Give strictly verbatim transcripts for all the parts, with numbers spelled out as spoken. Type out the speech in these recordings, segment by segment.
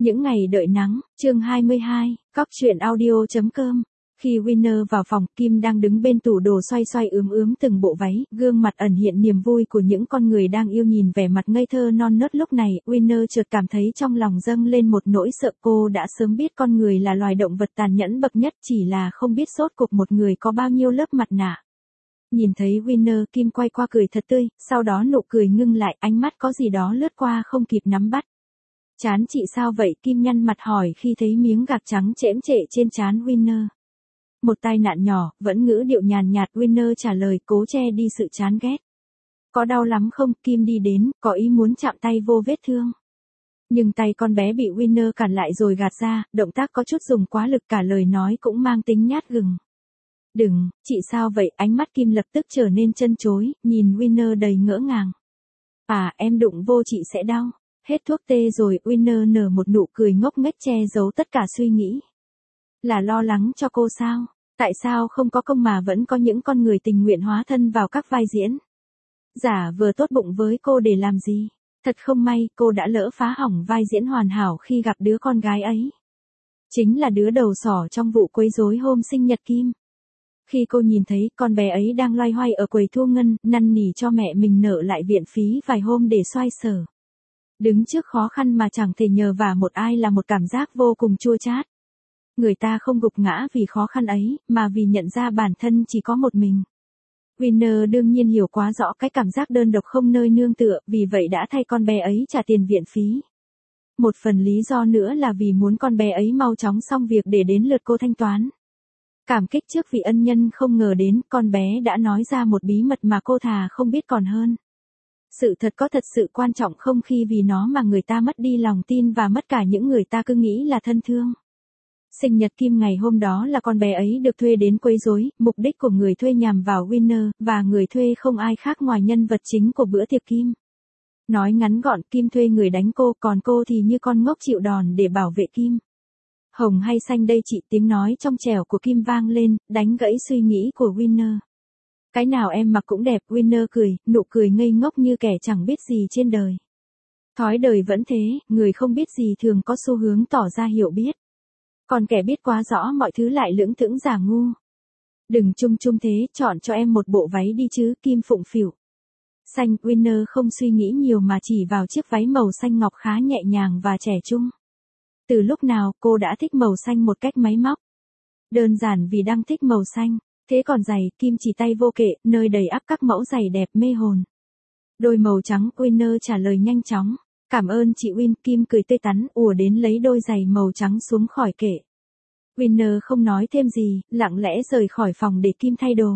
Những ngày đợi nắng, chương hai mươi hai, cóc truyện audio chấm com. Khi Winner vào phòng, Kim đang đứng bên tủ đồ xoay xoay ướm ướm từng bộ váy, gương mặt ẩn hiện niềm vui của những con người đang yêu nhìn vẻ mặt ngây thơ non nớt lúc này. Winner chợt cảm thấy trong lòng dâng lên một nỗi sợ. Cô đã sớm biết con người là loài động vật tàn nhẫn bậc nhất, chỉ là không biết sốt cuộc một người có bao nhiêu lớp mặt nạ. Nhìn thấy Winner, Kim quay qua cười thật tươi, sau đó nụ cười ngưng lại, ánh mắt có gì đó lướt qua không kịp nắm bắt. Chán chị sao vậy? Kim nhăn mặt hỏi khi thấy miếng gạc trắng chễm trệ trên trán Winner. Một tai nạn nhỏ, vẫn ngữ điệu nhàn nhạt. Winner trả lời cố che đi sự chán ghét. Có đau lắm không? Kim đi đến, có ý muốn chạm tay vô vết thương. Nhưng tay con bé bị Winner cản lại rồi gạt ra, động tác có chút dùng quá lực, cả lời nói cũng mang tính nhát gừng. Đừng, chị sao vậy? Ánh mắt Kim lập tức trở nên chân chối, nhìn Winner đầy ngỡ ngàng. À, em đụng vô chị sẽ đau. Hết thuốc tê rồi. Winner nở một nụ cười ngốc nghếch che giấu tất cả suy nghĩ. Là lo lắng cho cô sao? Tại sao không có công mà vẫn có những con người tình nguyện hóa thân vào các vai diễn? Giả vờ tốt bụng với cô để làm gì? Thật không may, cô đã lỡ phá hỏng vai diễn hoàn hảo khi gặp đứa con gái ấy. Chính là đứa đầu sỏ trong vụ quấy rối hôm sinh nhật Kim. Khi cô nhìn thấy con bé ấy đang loay hoay ở quầy thu ngân, năn nỉ cho mẹ mình nợ lại viện phí vài hôm để xoay sở. Đứng trước khó khăn mà chẳng thể nhờ vả một ai là một cảm giác vô cùng chua chát. Người ta không gục ngã vì khó khăn ấy, mà vì nhận ra bản thân chỉ có một mình. Winner đương nhiên hiểu quá rõ cái cảm giác đơn độc không nơi nương tựa, vì vậy đã thay con bé ấy trả tiền viện phí. Một phần lý do nữa là vì muốn con bé ấy mau chóng xong việc để đến lượt cô thanh toán. Cảm kích trước vị ân nhân không ngờ đến, con bé đã nói ra một bí mật mà cô thà không biết còn hơn. Sự thật có thật sự quan trọng không khi vì nó mà người ta mất đi lòng tin và mất cả những người ta cứ nghĩ là thân thương. Sinh nhật Kim ngày hôm đó là con bé ấy được thuê đến quấy rối, mục đích của người thuê nhằm vào Winner, và người thuê không ai khác ngoài nhân vật chính của bữa tiệc Kim. Nói ngắn gọn, Kim thuê người đánh cô, còn cô thì như con ngốc chịu đòn để bảo vệ Kim. Hồng hay xanh đây chị? Tiếng nói trong trẻo của Kim vang lên, đánh gãy suy nghĩ của Winner. Cái nào em mặc cũng đẹp. Winner cười, nụ cười ngây ngốc như kẻ chẳng biết gì trên đời. Thói đời vẫn thế, người không biết gì thường có xu hướng tỏ ra hiểu biết. Còn kẻ biết quá rõ mọi thứ lại lững thững giả ngu. Đừng chung chung thế, chọn cho em một bộ váy đi chứ. Kim phụng phịu. Xanh. Winner không suy nghĩ nhiều mà chỉ vào chiếc váy màu xanh ngọc khá nhẹ nhàng và trẻ trung. Từ lúc nào cô đã thích màu xanh một cách máy móc? Đơn giản vì đang thích màu xanh. Thế còn giày? Kim chỉ tay vô kệ, nơi đầy ắp các mẫu giày đẹp mê hồn. Đôi màu trắng. Winner trả lời nhanh chóng. Cảm ơn chị Win. Kim cười tươi tắn, ùa đến lấy đôi giày màu trắng xuống khỏi kệ. Winner không nói thêm gì, lặng lẽ rời khỏi phòng để Kim thay đồ.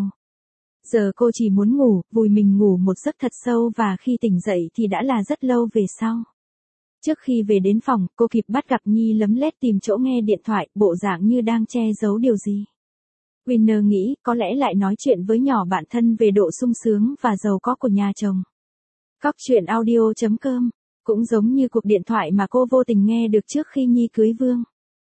Giờ cô chỉ muốn ngủ, vùi mình ngủ một giấc thật sâu, và khi tỉnh dậy thì đã là rất lâu về sau. Trước khi về đến phòng, cô kịp bắt gặp Nhi lấm lét tìm chỗ nghe điện thoại, bộ dạng như đang che giấu điều gì. Winner nghĩ, có lẽ lại nói chuyện với nhỏ bạn thân về độ sung sướng và giàu có của nhà chồng. Cóc truyện audio chấm com. Cũng giống như cuộc điện thoại mà cô vô tình nghe được trước khi Nhi cưới Vương.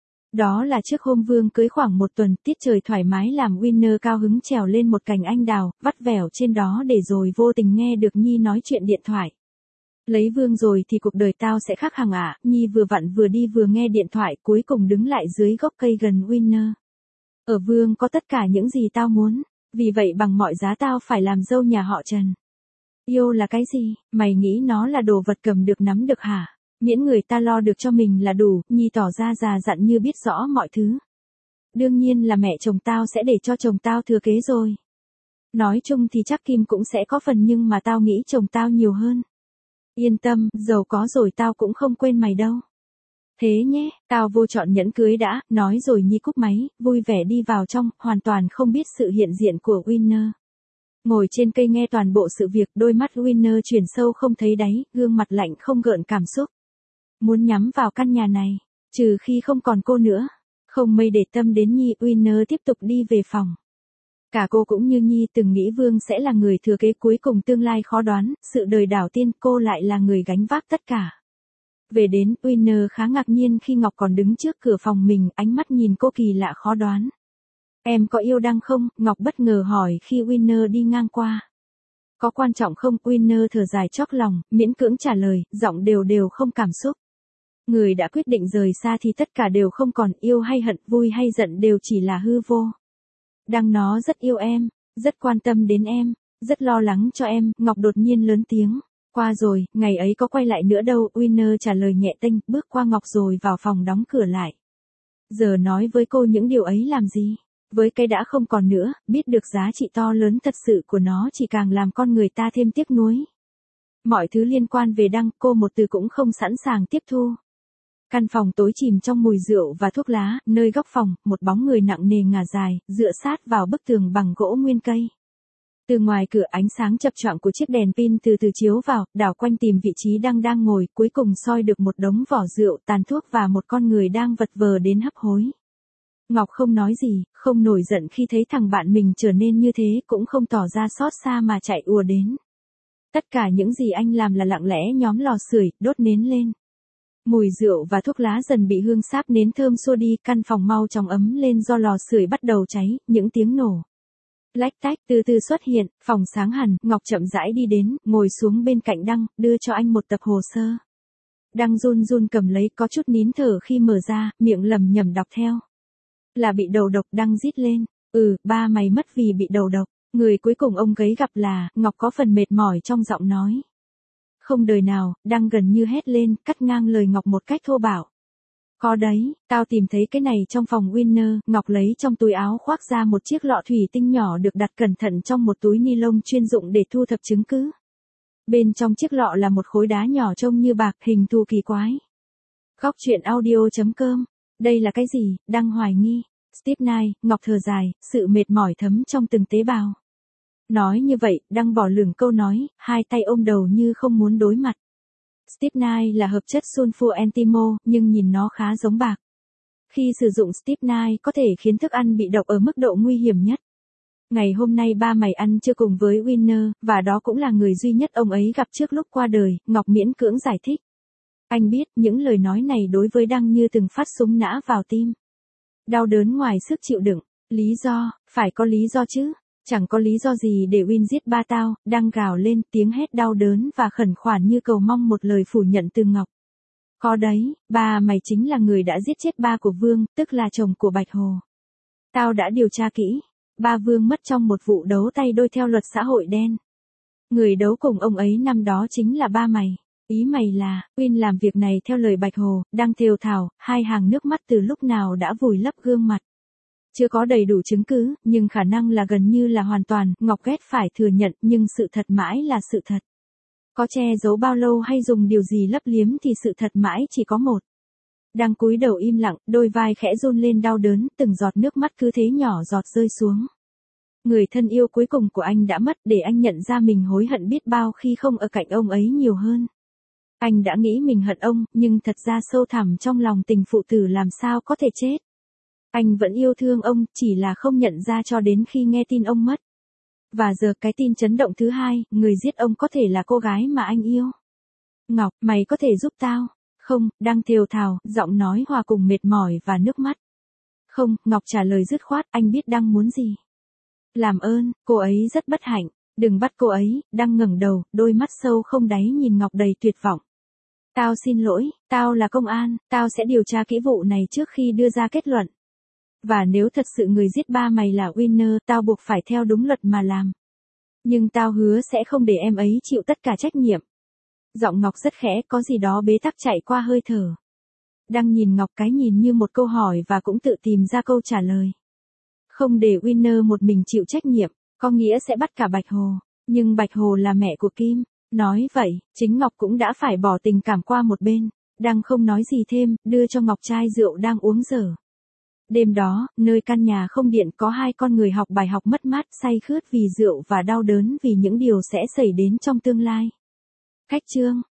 Đó là trước hôm Vương cưới khoảng một tuần, tiết trời thoải mái làm Winner cao hứng trèo lên một cành anh đào, vắt vẻo trên đó để rồi vô tình nghe được Nhi nói chuyện điện thoại. Lấy Vương rồi thì cuộc đời tao sẽ khác hẳn ạ. Nhi vừa vặn vừa đi vừa nghe điện thoại, cuối cùng đứng lại dưới gốc cây gần Winner. Ở Vương có tất cả những gì tao muốn, vì vậy bằng mọi giá tao phải làm dâu nhà họ Trần. Yêu là cái gì? Mày nghĩ nó là đồ vật cầm được nắm được hả? Miễn người ta lo được cho mình là đủ. Nhi tỏ ra già dặn như biết rõ mọi thứ. Đương nhiên là mẹ chồng tao sẽ để cho chồng tao thừa kế rồi. Nói chung thì chắc Kim cũng sẽ có phần, nhưng mà tao nghĩ chồng tao nhiều hơn. Yên tâm, giàu có rồi tao cũng không quên mày đâu. Thế nhé, tao vô chọn nhẫn cưới đã. Nói rồi Nhi cúp máy, vui vẻ đi vào trong, hoàn toàn không biết sự hiện diện của Winner. Ngồi trên cây nghe toàn bộ sự việc, đôi mắt Winner chuyển sâu không thấy đáy, gương mặt lạnh không gợn cảm xúc. Muốn nhắm vào căn nhà này, trừ khi không còn cô nữa. Không mây để tâm đến Nhi, Winner tiếp tục đi về phòng. Cả cô cũng như Nhi từng nghĩ Vương sẽ là người thừa kế cuối cùng, tương lai khó đoán, sự đời đảo tiên, cô lại là người gánh vác tất cả. Về đến, Winner khá ngạc nhiên khi Ngọc còn đứng trước cửa phòng mình, ánh mắt nhìn cô kỳ lạ khó đoán. Em có yêu Đăng không? Ngọc bất ngờ hỏi khi Winner đi ngang qua. Có quan trọng không? Winner thở dài chót lòng, miễn cưỡng trả lời, giọng đều đều không cảm xúc. Người đã quyết định rời xa thì tất cả đều không còn, yêu hay hận, vui hay giận đều chỉ là hư vô. Đăng nó rất yêu em, rất quan tâm đến em, rất lo lắng cho em, Ngọc đột nhiên lớn tiếng. Qua rồi, ngày ấy có quay lại nữa đâu, Winner trả lời nhẹ tênh, bước qua Ngọc rồi vào phòng đóng cửa lại. Giờ nói với cô những điều ấy làm gì? Với cái đã không còn nữa, biết được giá trị to lớn thật sự của nó chỉ càng làm con người ta thêm tiếc nuối. Mọi thứ liên quan về Đăng, cô một từ cũng không sẵn sàng tiếp thu. Căn phòng tối chìm trong mùi rượu và thuốc lá, nơi góc phòng, một bóng người nặng nề ngả dài, dựa sát vào bức tường bằng gỗ nguyên cây. Từ ngoài cửa ánh sáng chập choạng của chiếc đèn pin từ từ chiếu vào, đảo quanh tìm vị trí Đăng đang ngồi, cuối cùng soi được một đống vỏ rượu, tàn thuốc và một con người đang vật vờ đến hấp hối. Ngọc không nói gì, không nổi giận khi thấy thằng bạn mình trở nên như thế, cũng không tỏ ra xót xa mà chạy ùa đến. Tất cả những gì anh làm là lặng lẽ nhóm lò sưởi, đốt nến lên. Mùi rượu và thuốc lá dần bị hương sáp nến thơm xua đi, căn phòng mau chóng ấm lên do lò sưởi bắt đầu cháy, những tiếng nổ lách tách từ từ xuất hiện, phòng sáng hẳn, Ngọc chậm rãi đi đến, ngồi xuống bên cạnh Đăng, đưa cho anh một tập hồ sơ. Đăng run run cầm lấy, có chút nín thở khi mở ra, miệng lẩm nhẩm đọc theo. Là bị đầu độc, Đăng rít lên. Ừ, ba mày mất vì bị đầu độc. Người cuối cùng ông gấy gặp là, Ngọc có phần mệt mỏi trong giọng nói. Không đời nào, Đăng gần như hét lên, cắt ngang lời Ngọc một cách thô bạo. Có đấy, tao tìm thấy cái này trong phòng Winner, Ngọc lấy trong túi áo khoác ra một chiếc lọ thủy tinh nhỏ được đặt cẩn thận trong một túi ni lông chuyên dụng để thu thập chứng cứ. Bên trong chiếc lọ là một khối đá nhỏ trông như bạc, hình thù kỳ quái. Góc truyện audio chấm com. Đây là cái gì? Đăng hoài nghi. Steve Knight, Ngọc thở dài, sự mệt mỏi thấm trong từng tế bào. Nói như vậy, Đăng bỏ lửng câu nói, hai tay ôm đầu như không muốn đối mặt. Steve Knight là hợp chất sulfur antimo, nhưng nhìn nó khá giống bạc. Khi sử dụng Steve Knight có thể khiến thức ăn bị độc ở mức độ nguy hiểm nhất. Ngày hôm nay ba mày ăn trưa cùng với Winner, và đó cũng là người duy nhất ông ấy gặp trước lúc qua đời, Ngọc miễn cưỡng giải thích. Anh biết, những lời nói này đối với Đăng như từng phát súng nã vào tim. Đau đớn ngoài sức chịu đựng. Lý do, phải có lý do chứ. Chẳng có lý do gì để Win giết ba tao, Đăng gào lên, tiếng hét đau đớn và khẩn khoản như cầu mong một lời phủ nhận từ Ngọc. Có đấy, ba mày chính là người đã giết chết ba của Vương, tức là chồng của Bạch Hồ. Tao đã điều tra kỹ. Ba Vương mất trong một vụ đấu tay đôi theo luật xã hội đen. Người đấu cùng ông ấy năm đó chính là ba mày. Ý mày là, Win làm việc này theo lời Bạch Hồ, đang thều thào, hai hàng nước mắt từ lúc nào đã vùi lấp gương mặt. Chưa có đầy đủ chứng cứ, nhưng khả năng là gần như là hoàn toàn, Ngọc ghét phải thừa nhận, nhưng sự thật mãi là sự thật. Có che giấu bao lâu hay dùng điều gì lấp liếm thì sự thật mãi chỉ có một. Đang cúi đầu im lặng, đôi vai khẽ run lên đau đớn, từng giọt nước mắt cứ thế nhỏ giọt rơi xuống. Người thân yêu cuối cùng của anh đã mất, để anh nhận ra mình hối hận biết bao khi không ở cạnh ông ấy nhiều hơn. Anh đã nghĩ mình hận ông, nhưng thật ra sâu thẳm trong lòng tình phụ tử làm sao có thể chết. Anh vẫn yêu thương ông, chỉ là không nhận ra cho đến khi nghe tin ông mất. Và giờ cái tin chấn động thứ hai, người giết ông có thể là cô gái mà anh yêu. Ngọc, mày có thể giúp tao? Không, Đang thều thào, giọng nói hòa cùng mệt mỏi và nước mắt. Không, Ngọc trả lời dứt khoát, anh biết Đăng muốn gì. Làm ơn, cô ấy rất bất hạnh, đừng bắt cô ấy. Đăng ngẩng đầu, đôi mắt sâu không đáy nhìn Ngọc đầy tuyệt vọng. Tao xin lỗi, tao là công an, tao sẽ điều tra kỹ vụ này trước khi đưa ra kết luận. Và nếu thật sự người giết ba mày là Winner, tao buộc phải theo đúng luật mà làm. Nhưng tao hứa sẽ không để em ấy chịu tất cả trách nhiệm. Giọng Ngọc rất khẽ, có gì đó bế tắc chạy qua hơi thở. Đăng nhìn Ngọc cái nhìn như một câu hỏi và cũng tự tìm ra câu trả lời. Không để Winner một mình chịu trách nhiệm, có nghĩa sẽ bắt cả Bạch Hồ. Nhưng Bạch Hồ là mẹ của Kim. Nói vậy, chính Ngọc cũng đã phải bỏ tình cảm qua một bên. Đăng không nói gì thêm, đưa cho Ngọc chai rượu đang uống dở. Đêm đó, nơi căn nhà không điện có hai con người học bài học mất mát, say khướt vì rượu và đau đớn vì những điều sẽ xảy đến trong tương lai. Khách chương